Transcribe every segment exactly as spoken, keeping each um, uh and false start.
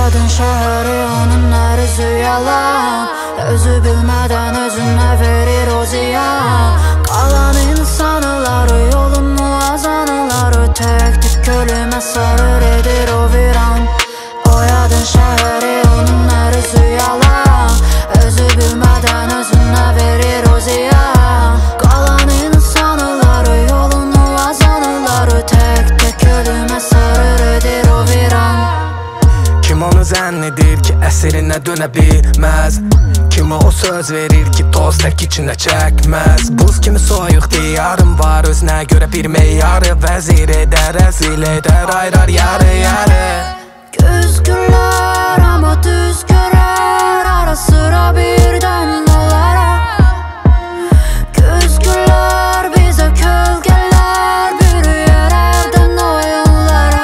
Oyadın şəhəri, onun ərzi yalan. Özü bilmədən özünə verir o ziyan. Qalan insanları, yolun muazanıları tək-tük kölümə sarır edir o viran. Oyadın şəhəri, onun ərzi yalan. Özü bilmədən özünə verir o ziyan. Qalan insanları, yolun muazanıları tək-tük kölümə sarır edir o viran. Kim onu zənn edir ki, əsrinə dönə bilməz? Kim o söz verir ki, toz tək içində çəkməz? Buz kimi soyuq diyarım var, özünə görə bir meyarı vəzir edər, əzil edər, ayrar yarı-yarı. Göz güllər, amma düz görər, ara sıra birdən onlara. Göz güllər, bizə kölgələr, bürüyər evdən oyunlara.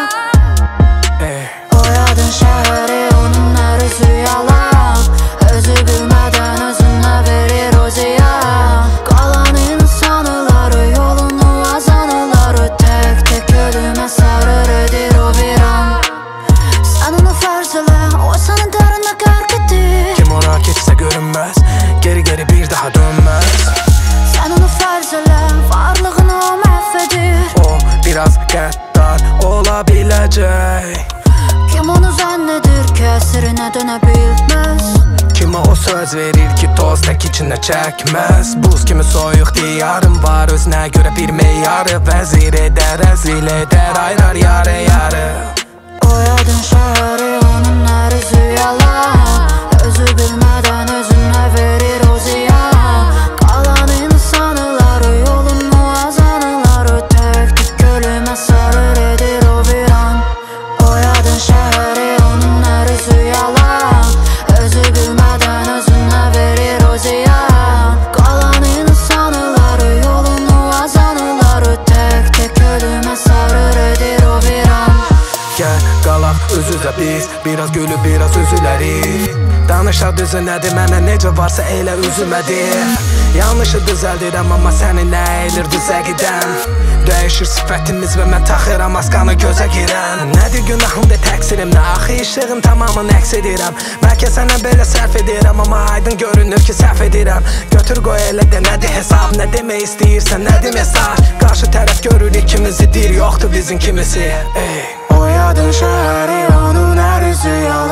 Oyadın şəhəri, onun ərzi yalan. Özü bilmədən özünə verir o ziyan. Qalan insanları, yolun muazanıları tək-tək ölümə sarır edir o viran. Sən onu fərz elə, o sənin dərinə qərq edir. Kim ora keçsə görünməz, geri-geri bir daha dönməz. Sən onu fərz elə, varlığını o məhv edir. O biraz qəddar ola biləcək. Kim onu zənn edir ki, əsrinə dönə bilməz? Kimə o söz verir ki, toz tək içində çəkməz? Buz kimi soyuq diyarım var, özünə görə bir meyarı vəzir edər, əzil edər, ayrar yarı-yarı. Oyadın şəhəri, onun ərzi yalan. Özü bilmədən özünə verir o ziyan. Qalan insanları, yolun muazanıları tək-tük kölümə sarır edir o viran. Oyadın şəhəri, onun ərzi yalan. Özü bilmədən özünə verir o ziyan. Qalan insanları, yolun muazanıları tək-tük kölümə sarır edir o viran. Gəl, qalaq özüzə biz, biraz gülü, biraz üzülərik. Danışa düzü nədir, mənə necə varsa elə üzümə deyir. Yanlışı düzəldirəm, amma səni nə elir düzə gidən. Dəyişir sifətimiz və mən taxıram maskanı gözə girən. Nədir günahım de təqsirim, nə axı işlığın tamamını əks edirəm. Bəlkə sənə belə sərf edirəm, amma aydın görünür ki, səhv edirəm. Götür qoy elə də nədir hesab, nə demək istəyirsən, nədir mesaj? Qarşı tərəf görür ikimizi, dir yoxdur bizim kimisi. Ey. Oyadın şəhəri, onun ərzi yalan.